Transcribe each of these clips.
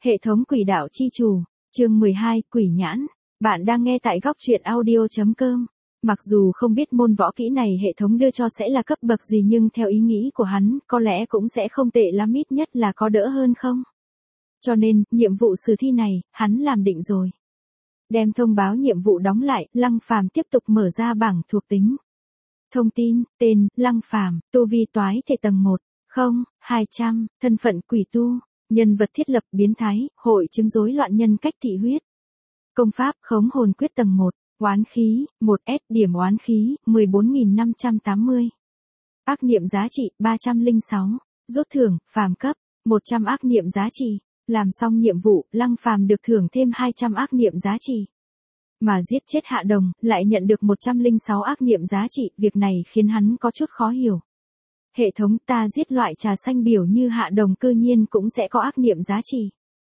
Hệ thống quỷ đạo chi chủ, chương 12, quỷ nhãn. Bạn đang nghe tại góc truyện audio.com. Mặc dù không biết môn võ kỹ này hệ thống đưa cho sẽ là cấp bậc gì nhưng theo ý nghĩ của hắn, có lẽ cũng sẽ không tệ lắm, ít nhất là có đỡ hơn không. Cho nên, nhiệm vụ sử thi này, hắn làm định rồi. Đem thông báo nhiệm vụ đóng lại, Lăng Phàm tiếp tục mở ra bảng thuộc tính. Thông tin, tên, Lăng Phàm, tu vi toái thể tầng 1, 200, thân phận quỷ tu, nhân vật thiết lập biến thái, hội chứng rối loạn nhân cách thị huyết. Công pháp khống hồn quyết tầng 1, oán khí, 1S, điểm oán khí, 14.580. Ác niệm giá trị, 306. Rút thưởng, phàm cấp, 100 ác niệm giá trị. Làm xong nhiệm vụ, Lăng Phàm được thưởng thêm 200 ác niệm giá trị. Mà giết chết Hạ Đồng, lại nhận được 106 ác niệm giá trị, việc này khiến hắn có chút khó hiểu. Hệ thống, ta giết loại trà xanh biểu như Hạ Đồng cư nhiên cũng sẽ có ác niệm giá trị.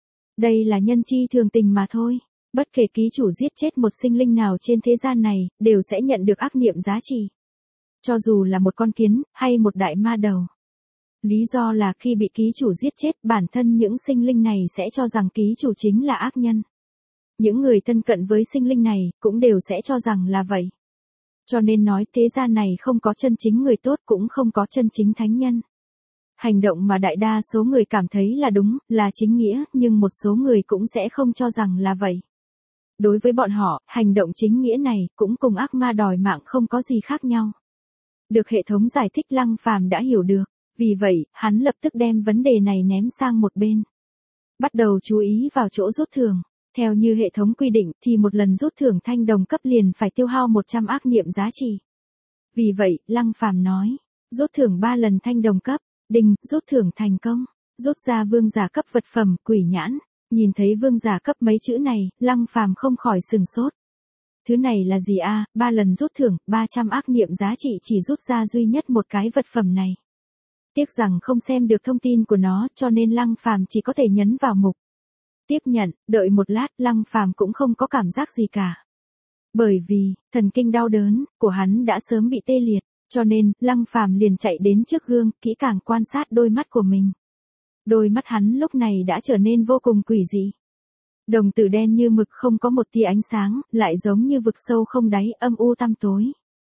Đây là nhân chi thường tình mà thôi. Bất kể ký chủ giết chết một sinh linh nào trên thế gian này, đều sẽ nhận được ác niệm giá trị. Cho dù là một con kiến, hay một đại ma đầu. Lý do là khi bị ký chủ giết chết, bản thân những sinh linh này sẽ cho rằng ký chủ chính là ác nhân. Những người thân cận với sinh linh này, cũng đều sẽ cho rằng là vậy. Cho nên nói thế gian này không có chân chính người tốt, cũng không có chân chính thánh nhân. Hành động mà đại đa số người cảm thấy là đúng, là chính nghĩa, nhưng một số người cũng sẽ không cho rằng là vậy. Đối với bọn họ, hành động chính nghĩa này, cũng cùng ác ma đòi mạng không có gì khác nhau. Được hệ thống giải thích, Lăng Phàm đã hiểu được. Vì vậy, hắn lập tức đem vấn đề này ném sang một bên. Bắt đầu chú ý vào chỗ rút thưởng. Theo như hệ thống quy định thì một lần rút thưởng thanh đồng cấp liền phải tiêu hao 100 ác niệm giá trị. Vì vậy, Lăng Phàm nói, rút thưởng 3 lần thanh đồng cấp, đinh, rút thưởng thành công, rút ra vương giả cấp vật phẩm, quỷ nhãn. Nhìn thấy vương giả cấp mấy chữ này, Lăng Phàm không khỏi sừng sốt. Thứ này là gì a? 3 lần rút thưởng, 300 ác niệm giá trị chỉ rút ra duy nhất một cái vật phẩm này. Tiếc rằng không xem được thông tin của nó, cho nên Lăng Phàm chỉ có thể nhấn vào mục tiếp nhận, đợi một lát, Lăng Phàm cũng không có cảm giác gì cả. Bởi vì, thần kinh đau đớn của hắn đã sớm bị tê liệt, cho nên, Lăng Phàm liền chạy đến trước gương, kỹ càng quan sát đôi mắt của mình. Đôi mắt hắn lúc này đã trở nên vô cùng quỷ dị. Đồng tử đen như mực, không có một tia ánh sáng, lại giống như vực sâu không đáy, âm u tăm tối.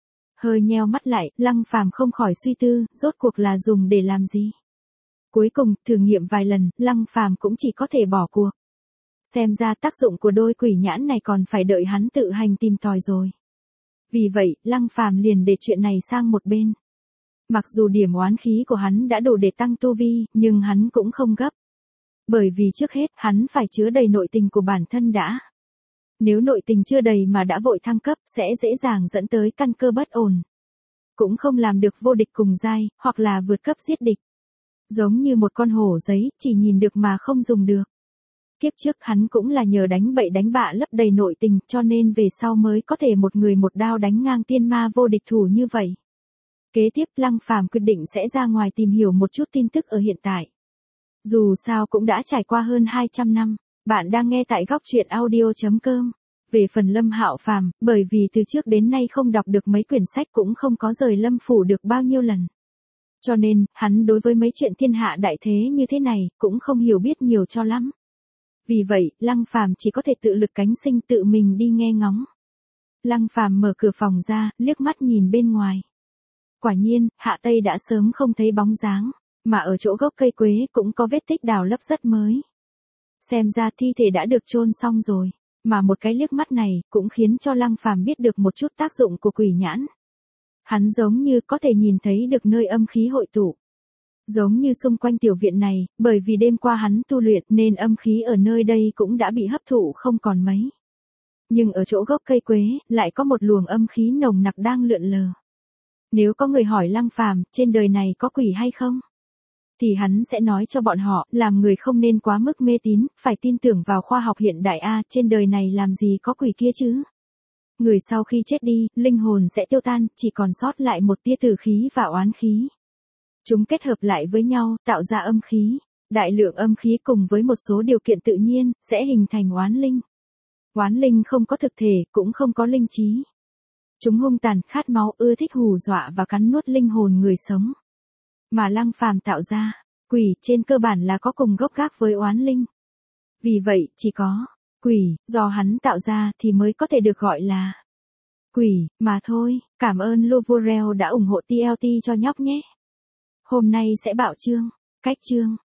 Hơi nheo mắt lại, Lăng Phàm không khỏi suy tư, rốt cuộc là dùng để làm gì. Cuối cùng, thử nghiệm vài lần, Lăng Phàm cũng chỉ có thể bỏ cuộc. Xem ra tác dụng của đôi quỷ nhãn này còn phải đợi hắn tự hành tìm tòi rồi. Vì vậy, Lăng Phàm liền để chuyện này sang một bên. Mặc dù điểm oán khí của hắn đã đủ để tăng tu vi, nhưng hắn cũng không gấp. Bởi vì trước hết, hắn phải chứa đầy nội tình của bản thân đã. Nếu nội tình chưa đầy mà đã vội thăng cấp, sẽ dễ dàng dẫn tới căn cơ bất ổn. Cũng không làm được vô địch cùng giai, hoặc là vượt cấp giết địch. Giống như một con hổ giấy, chỉ nhìn được mà không dùng được. Kiếp trước hắn cũng là nhờ đánh bậy đánh bạ lấp đầy nội tình, cho nên về sau mới có thể một người một đao đánh ngang tiên ma vô địch thủ như vậy. Kế tiếp, Lăng Phàm quyết định sẽ ra ngoài tìm hiểu một chút tin tức ở hiện tại. Dù sao cũng đã trải qua hơn 200 năm, bạn đang nghe tại góc truyện audio.com. Về phần Lâm Hạo Phàm, bởi vì từ trước đến nay không đọc được mấy quyển sách, cũng không có rời Lâm phủ được bao nhiêu lần. Cho nên, hắn đối với mấy chuyện thiên hạ đại thế như thế này, cũng không hiểu biết nhiều cho lắm. Vì vậy, Lăng Phàm chỉ có thể tự lực cánh sinh, tự mình đi nghe ngóng. Lăng Phàm mở cửa phòng ra, liếc mắt nhìn bên ngoài. Quả nhiên, Hạ Tây đã sớm không thấy bóng dáng, mà ở chỗ gốc cây quế cũng có vết tích đào lấp rất mới. Xem ra thi thể đã được chôn xong rồi, mà một cái liếc mắt này cũng khiến cho Lăng Phàm biết được một chút tác dụng của quỷ nhãn. Hắn giống như có thể nhìn thấy được nơi âm khí hội tụ. Giống như xung quanh tiểu viện này, bởi vì đêm qua hắn tu luyện nên âm khí ở nơi đây cũng đã bị hấp thụ không còn mấy. Nhưng ở chỗ gốc cây quế, lại có một luồng âm khí nồng nặc đang lượn lờ. Nếu có người hỏi Lăng Phàm, trên đời này có quỷ hay không? Thì hắn sẽ nói cho bọn họ, làm người không nên quá mức mê tín, phải tin tưởng vào khoa học hiện đại trên đời này làm gì có quỷ kia chứ? Người sau khi chết đi, linh hồn sẽ tiêu tan, chỉ còn sót lại một tia tử khí và oán khí. Chúng kết hợp lại với nhau, tạo ra âm khí. Đại lượng âm khí cùng với một số điều kiện tự nhiên, sẽ hình thành oán linh. Oán linh không có thực thể, cũng không có linh trí. Chúng hung tàn, khát máu, ưa thích hù dọa và cắn nuốt linh hồn người sống. Mà Lăng Phàm tạo ra, quỷ trên cơ bản là có cùng gốc gác với oán linh. Vì vậy, chỉ có quỷ do hắn tạo ra thì mới có thể được gọi là quỷ mà thôi. Cảm ơn Lovorel đã ủng hộ TLT cho nhóc nhé. Hôm nay sẽ bạo chương, cách chương.